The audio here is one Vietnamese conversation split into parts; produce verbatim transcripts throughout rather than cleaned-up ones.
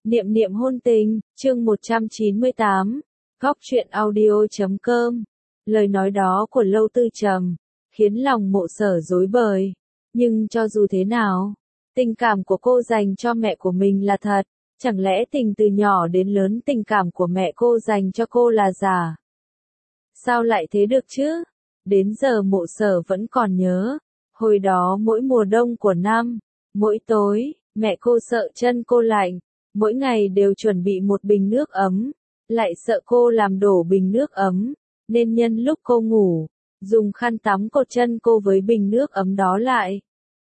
Niệm niệm hôn tình, chương một trăm chín mươi tám, góc truyện audio chấm com. Lời nói đó của Lâu Tư Trầm, khiến lòng Mộ Sở rối bời. Nhưng cho dù thế nào, tình cảm của cô dành cho mẹ của mình là thật. Chẳng lẽ tình từ nhỏ đến lớn tình cảm của mẹ cô dành cho cô là giả? Sao lại thế được chứ? Đến giờ Mộ Sở vẫn còn nhớ. Hồi đó mỗi mùa đông của năm, mỗi tối, mẹ cô sợ chân cô lạnh. Mỗi ngày đều chuẩn bị một bình nước ấm, lại sợ cô làm đổ bình nước ấm, nên nhân lúc cô ngủ, dùng khăn tắm cột chân cô với bình nước ấm đó lại.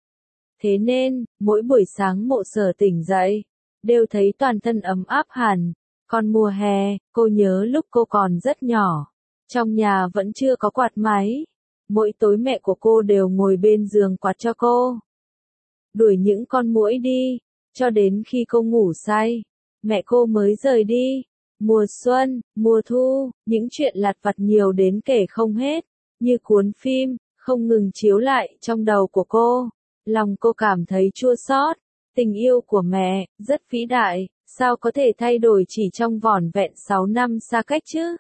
Thế nên, mỗi buổi sáng Mộ Sở tỉnh dậy, đều thấy toàn thân ấm áp hẳn. Còn mùa hè, cô nhớ lúc cô còn rất nhỏ, trong nhà vẫn chưa có quạt máy. Mỗi tối mẹ của cô đều ngồi bên giường quạt cho cô, đuổi những con muỗi đi. Cho đến khi cô ngủ say, mẹ cô mới rời đi. Mùa xuân, mùa thu, những chuyện lặt vặt nhiều đến kể không hết, như cuốn phim, không ngừng chiếu lại trong đầu của cô. Lòng cô cảm thấy chua xót. Tình yêu của mẹ, rất vĩ đại, sao có thể thay đổi chỉ trong vỏn vẹn sáu năm xa cách chứ?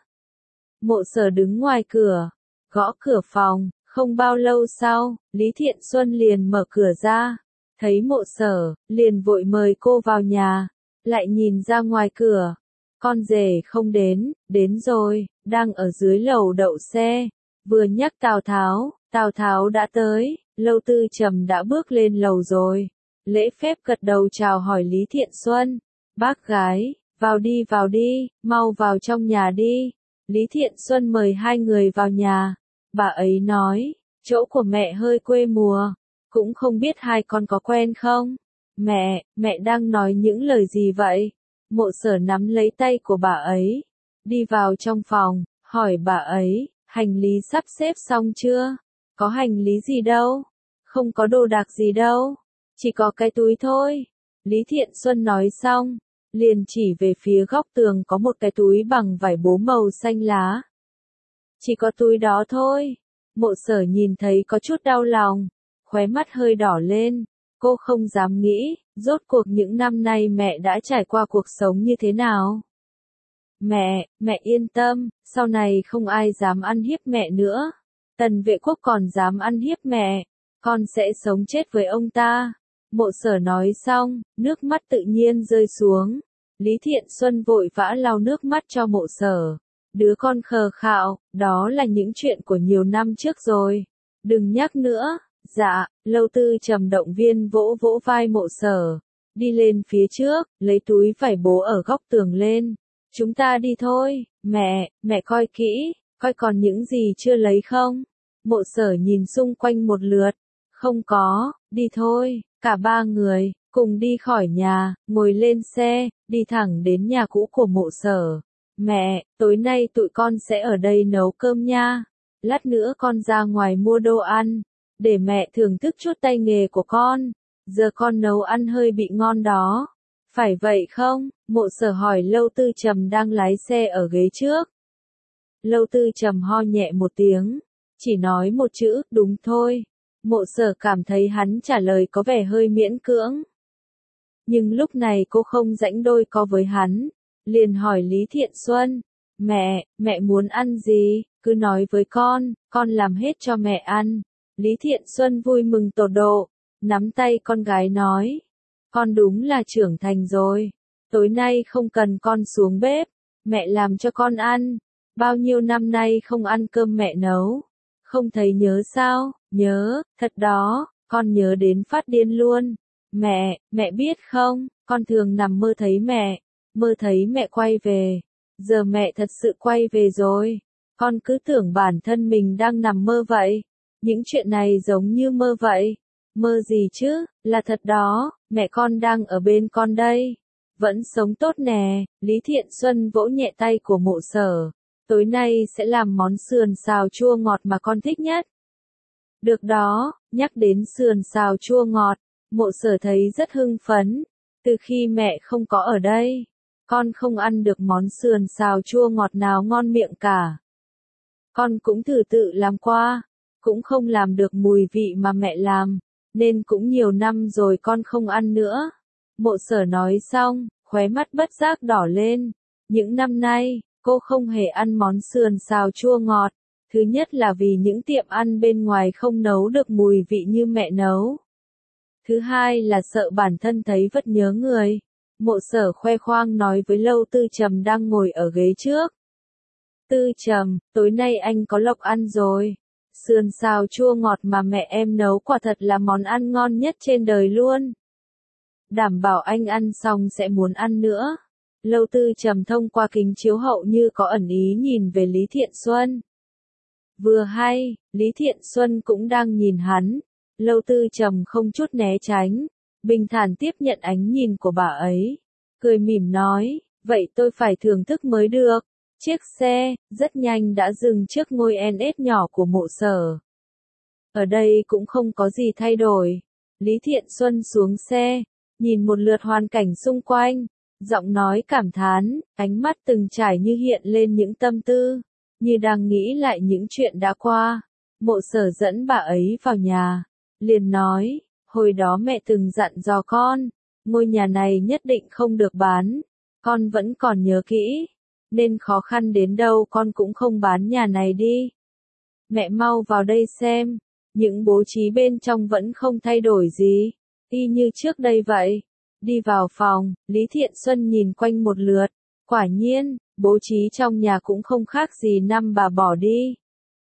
Mộ Sở đứng ngoài cửa, gõ cửa phòng, không bao lâu sau, Lý Thiện Xuân liền mở cửa ra. Thấy Mộ Sở, liền vội mời cô vào nhà, lại nhìn ra ngoài cửa. Con rể không đến, đến rồi, đang ở dưới lầu đậu xe. Vừa nhắc Tào Tháo, Tào Tháo đã tới. Lâu Tư Trầm đã bước lên lầu rồi. Lễ phép gật đầu chào hỏi Lý Thiện Xuân. Bác gái, vào đi vào đi, mau vào trong nhà đi. Lý Thiện Xuân mời hai người vào nhà. Bà ấy nói, chỗ của mẹ hơi quê mùa. Cũng không biết hai con có quen không? Mẹ, mẹ đang nói những lời gì vậy? Mộ Sở nắm lấy tay của bà ấy, đi vào trong phòng, hỏi bà ấy, hành lý sắp xếp xong chưa? Có hành lý gì đâu? Không có đồ đạc gì đâu, chỉ có cái túi thôi. Lý Thiện Xuân nói xong, liền chỉ về phía góc tường có một cái túi bằng vải bố màu xanh lá. Chỉ có túi đó thôi. Mộ Sở nhìn thấy có chút đau lòng, khóe mắt hơi đỏ lên. Cô không dám nghĩ, rốt cuộc những năm nay mẹ đã trải qua cuộc sống như thế nào. Mẹ, mẹ yên tâm, sau này không ai dám ăn hiếp mẹ nữa. Tần Vệ Quốc còn dám ăn hiếp mẹ, con sẽ sống chết với ông ta. Mộ Sở nói xong, nước mắt tự nhiên rơi xuống. Lý Thiện Xuân vội vã lau nước mắt cho Mộ Sở. Đứa con khờ khạo, đó là những chuyện của nhiều năm trước rồi. Đừng nhắc nữa. Dạ, Lâu Tư Trầm động viên vỗ vỗ vai Mộ Sở. Đi lên phía trước, lấy túi vải bố ở góc tường lên. Chúng ta đi thôi, mẹ, mẹ coi kỹ, coi còn những gì chưa lấy không? Mộ Sở nhìn xung quanh một lượt. Không có, đi thôi. Cả ba người, cùng đi khỏi nhà, ngồi lên xe, đi thẳng đến nhà cũ của Mộ Sở. Mẹ, tối nay tụi con sẽ ở đây nấu cơm nha. Lát nữa con ra ngoài mua đồ ăn, để mẹ thưởng thức chút tay nghề của con. Giờ con nấu ăn hơi bị ngon đó. Phải vậy không? Mộ Sở hỏi Lâu Tư Trầm đang lái xe ở ghế trước. Lâu Tư Trầm ho nhẹ một tiếng, chỉ nói một chữ, đúng thôi. Mộ Sở cảm thấy hắn trả lời có vẻ hơi miễn cưỡng. Nhưng lúc này cô không rãnh đôi co với hắn, liền hỏi Lý Thiện Xuân. Mẹ, mẹ muốn ăn gì? Cứ nói với con, con làm hết cho mẹ ăn. Lý Thiện Xuân vui mừng tột độ, nắm tay con gái nói. Con đúng là trưởng thành rồi. Tối nay không cần con xuống bếp, mẹ làm cho con ăn. Bao nhiêu năm nay không ăn cơm mẹ nấu. Không thấy nhớ sao? Nhớ, thật đó, con nhớ đến phát điên luôn. Mẹ, mẹ biết không, con thường nằm mơ thấy mẹ, mơ thấy mẹ quay về. Giờ mẹ thật sự quay về rồi. Con cứ tưởng bản thân mình đang nằm mơ vậy. Những chuyện này giống như mơ vậy. Mơ gì chứ, là thật đó, mẹ con đang ở bên con đây. Vẫn sống tốt nè. Lý Thiện Xuân vỗ nhẹ tay của Mộ Sở. Tối nay sẽ làm món sườn xào chua ngọt mà con thích nhất. Được đó, nhắc đến sườn xào chua ngọt, Mộ Sở thấy rất hưng phấn. Từ khi mẹ không có ở đây, con không ăn được món sườn xào chua ngọt nào ngon miệng cả. Con cũng thử tự làm qua, cũng không làm được mùi vị mà mẹ làm, nên cũng nhiều năm rồi con không ăn nữa. Mộ Sở nói xong, khóe mắt bất giác đỏ lên. Những năm nay, cô không hề ăn món sườn xào chua ngọt. Thứ nhất là vì những tiệm ăn bên ngoài không nấu được mùi vị như mẹ nấu. Thứ hai là sợ bản thân thấy vất nhớ người. Mộ Sở khoe khoang nói với Lâu Tư Trầm đang ngồi ở ghế trước. Tư Trầm, tối nay anh có lộc ăn rồi. Sườn xào chua ngọt mà mẹ em nấu quả thật là món ăn ngon nhất trên đời luôn. Đảm bảo anh ăn xong sẽ muốn ăn nữa. Lâu Tư Trầm thông qua kính chiếu hậu như có ẩn ý nhìn về Lý Thiện Xuân. Vừa hay, Lý Thiện Xuân cũng đang nhìn hắn. Lâu Tư Trầm không chút né tránh, bình thản tiếp nhận ánh nhìn của bà ấy. Cười mỉm nói, vậy tôi phải thưởng thức mới được. Chiếc xe, rất nhanh đã dừng trước ngôi en ét nhỏ của Mộ Sở. Ở đây cũng không có gì thay đổi. Lý Thiện Xuân xuống xe, nhìn một lượt hoàn cảnh xung quanh, giọng nói cảm thán, ánh mắt từng trải như hiện lên những tâm tư, như đang nghĩ lại những chuyện đã qua. Mộ Sở dẫn bà ấy vào nhà, liền nói, hồi đó mẹ từng dặn dò con, ngôi nhà này nhất định không được bán, con vẫn còn nhớ kỹ, nên khó khăn đến đâu con cũng không bán nhà này đi. Mẹ mau vào đây xem, những bố trí bên trong vẫn không thay đổi gì, y như trước đây vậy. Đi vào phòng, Lý Thiện Xuân nhìn quanh một lượt, quả nhiên, bố trí trong nhà cũng không khác gì năm bà bỏ đi.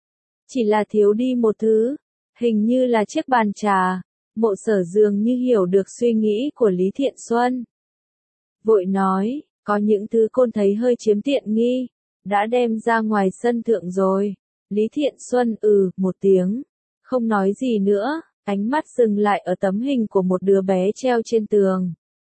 Chỉ là thiếu đi một thứ, hình như là chiếc bàn trà. Mộ Sở dường như hiểu được suy nghĩ của Lý Thiện Xuân. Vội nói, có những thứ con thấy hơi chiếm tiện nghi, đã đem ra ngoài sân thượng rồi. Lý Thiện Xuân ừ một tiếng, không nói gì nữa, ánh mắt dừng lại ở tấm hình của một đứa bé treo trên tường.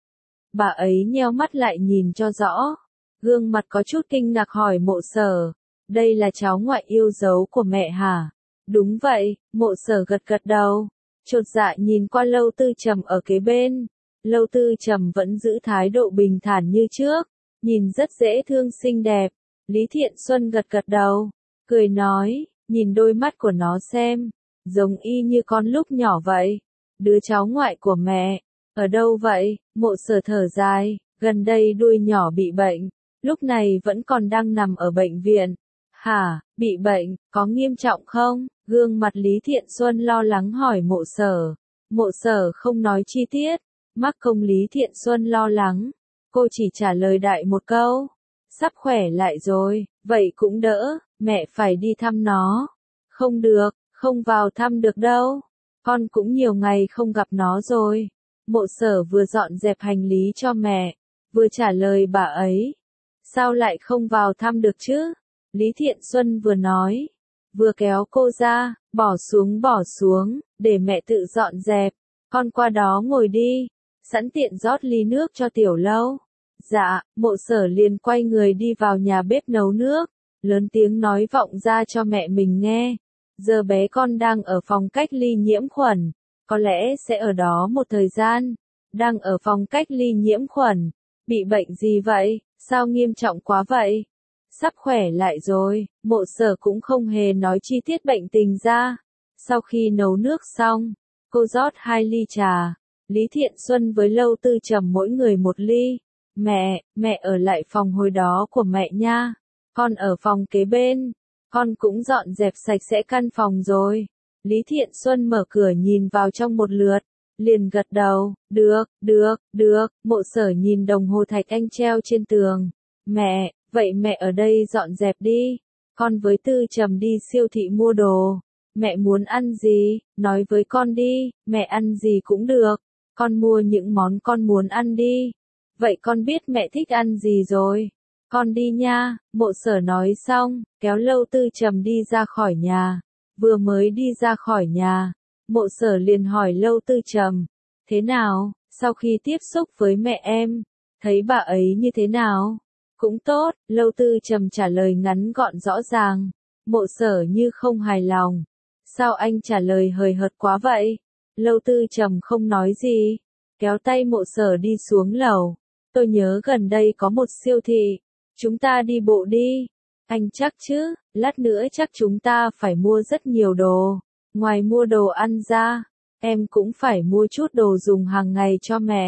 Bà ấy nheo mắt lại nhìn cho rõ, gương mặt có chút kinh ngạc hỏi Mộ Sở, đây là cháu ngoại yêu dấu của mẹ hả? Đúng vậy, Mộ Sở gật gật đầu, chột dạ nhìn qua Lâu Tư Trầm ở kế bên. Lâu Tư Trầm vẫn giữ thái độ bình thản như trước, nhìn rất dễ thương xinh đẹp. Lý Thiện Xuân gật gật đầu, cười nói, nhìn đôi mắt của nó xem, giống y như con lúc nhỏ vậy. Đứa cháu ngoại của mẹ, ở đâu vậy? Mộ Sở thở dài, gần đây đuôi nhỏ bị bệnh, lúc này vẫn còn đang nằm ở bệnh viện. Hả, bị bệnh, có nghiêm trọng không? Gương mặt Lý Thiện Xuân lo lắng hỏi Mộ Sở. Mộ Sở không nói chi tiết, mắc công Lý Thiện Xuân lo lắng. Cô chỉ trả lời đại một câu, sắp khỏe lại rồi, vậy cũng đỡ, mẹ phải đi thăm nó. Không được, không vào thăm được đâu, con cũng nhiều ngày không gặp nó rồi. Mộ Sở vừa dọn dẹp hành lý cho mẹ, vừa trả lời bà ấy. Sao lại không vào thăm được chứ? Lý Thiện Xuân vừa nói, vừa kéo cô ra, bỏ xuống bỏ xuống, để mẹ tự dọn dẹp, con qua đó ngồi đi, sẵn tiện rót ly nước cho Tiểu Lâu. Dạ, Mộ Sở liền quay người đi vào nhà bếp nấu nước, lớn tiếng nói vọng ra cho mẹ mình nghe. Giờ bé con đang ở phòng cách ly nhiễm khuẩn, có lẽ sẽ ở đó một thời gian. Đang ở phòng cách ly nhiễm khuẩn, bị bệnh gì vậy, sao nghiêm trọng quá vậy? Sắp khỏe lại rồi, Mộ Sở cũng không hề nói chi tiết bệnh tình ra. Sau khi nấu nước xong, cô rót hai ly trà, Lý Thiện Xuân với Lâu Tư Trầm mỗi người một ly. Mẹ, mẹ ở lại phòng hồi đó của mẹ nha, con ở phòng kế bên, con cũng dọn dẹp sạch sẽ căn phòng rồi. Lý Thiện Xuân mở cửa nhìn vào trong một lượt, liền gật đầu, được, được, được. Mộ Sở nhìn đồng hồ thạch anh treo trên tường. Mẹ, vậy mẹ ở đây dọn dẹp đi, con với Tư Trầm đi siêu thị mua đồ. Mẹ muốn ăn gì, nói với con đi, mẹ ăn gì cũng được, con mua những món con muốn ăn đi. Vậy con biết mẹ thích ăn gì rồi, con đi nha. Mộ Sở nói xong, kéo Lâu Tư Trầm đi ra khỏi nhà. Vừa mới đi ra khỏi nhà, Mộ Sở liền hỏi Lâu Tư Trầm, thế nào, sau khi tiếp xúc với mẹ em, thấy bà ấy như thế nào? Cũng tốt, Lâu Tư Trầm trả lời ngắn gọn rõ ràng. Mộ Sở như không hài lòng, sao anh trả lời hời hợt quá vậy? Lâu Tư Trầm không nói gì, kéo tay Mộ Sở đi xuống lầu. Tôi nhớ gần đây có một siêu thị, chúng ta đi bộ đi. Anh chắc chứ, lát nữa chắc chúng ta phải mua rất nhiều đồ. Ngoài mua đồ ăn ra, em cũng phải mua chút đồ dùng hàng ngày cho mẹ.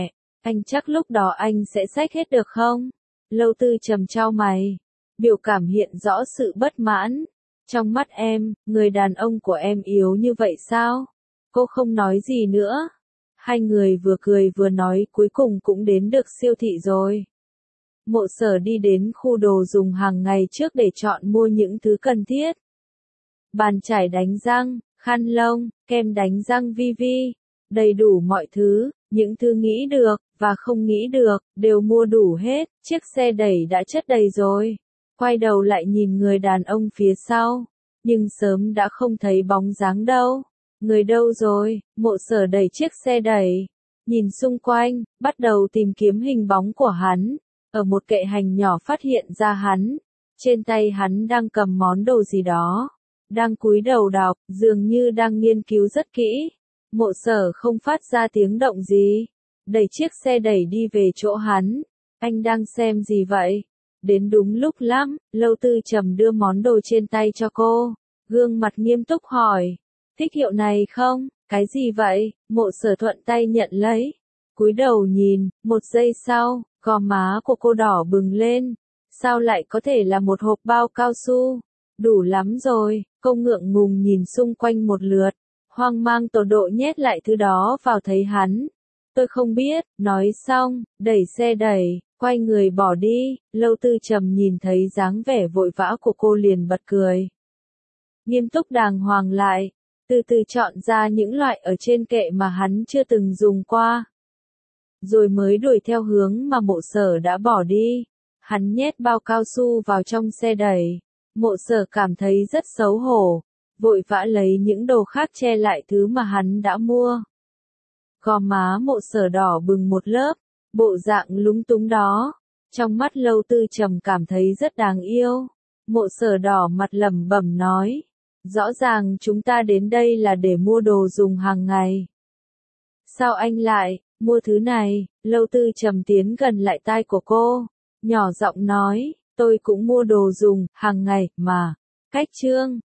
Anh chắc lúc đó anh sẽ xách hết được không? Lâu Tư Trầm chau mày, biểu cảm hiện rõ sự bất mãn. Trong mắt em, người đàn ông của em yếu như vậy sao? Cô không nói gì nữa. Hai người vừa cười vừa nói cuối cùng cũng đến được siêu thị rồi. Mộ Sở đi đến khu đồ dùng hàng ngày trước để chọn mua những thứ cần thiết. Bàn chải đánh răng, khăn lông, kem đánh răng vi vi, đầy đủ mọi thứ, những thứ nghĩ được, và không nghĩ được, đều mua đủ hết, chiếc xe đẩy đã chất đầy rồi. Quay đầu lại nhìn người đàn ông phía sau, nhưng sớm đã không thấy bóng dáng đâu. Người đâu rồi? Mộ Sở đẩy chiếc xe đẩy, nhìn xung quanh, bắt đầu tìm kiếm hình bóng của hắn. Ở một kệ hành nhỏ phát hiện ra hắn, trên tay hắn đang cầm món đồ gì đó, đang cúi đầu đọc, dường như đang nghiên cứu rất kỹ. Mộ Sở không phát ra tiếng động gì, đẩy chiếc xe đẩy đi về chỗ hắn. Anh đang xem gì vậy? Đến đúng lúc lắm, Lâu Tư Trầm đưa món đồ trên tay cho cô, gương mặt nghiêm túc hỏi, thích hiệu này không? Cái gì vậy? Mộ Sở thuận tay nhận lấy, cúi đầu nhìn, một giây sau, gò má của cô đỏ bừng lên. Sao lại có thể là một hộp bao cao su? Đủ lắm rồi, cô ngượng ngùng nhìn xung quanh một lượt, hoang mang tột độ nhét lại thứ đó vào thấy hắn. Tôi không biết, nói xong, đẩy xe đẩy, quay người bỏ đi. Lâu Tư Trầm nhìn thấy dáng vẻ vội vã của cô liền bật cười. Nghiêm túc đàng hoàng lại, từ từ chọn ra những loại ở trên kệ mà hắn chưa từng dùng qua. Rồi mới đuổi theo hướng mà Mộ Sở đã bỏ đi. Hắn nhét bao cao su vào trong xe đẩy. Mộ Sở cảm thấy rất xấu hổ, vội vã lấy những đồ khác che lại thứ mà hắn đã mua. Gò má Mộ Sở đỏ bừng một lớp, bộ dạng lúng túng đó, trong mắt Lâu Tư Trầm cảm thấy rất đáng yêu. Mộ Sở đỏ mặt lẩm bẩm nói, rõ ràng chúng ta đến đây là để mua đồ dùng hàng ngày. Sao anh lại mua thứ này? Lâu Tư Trầm tiến gần lại tai của cô, nhỏ giọng nói, tôi cũng mua đồ dùng hàng ngày mà. Cách chương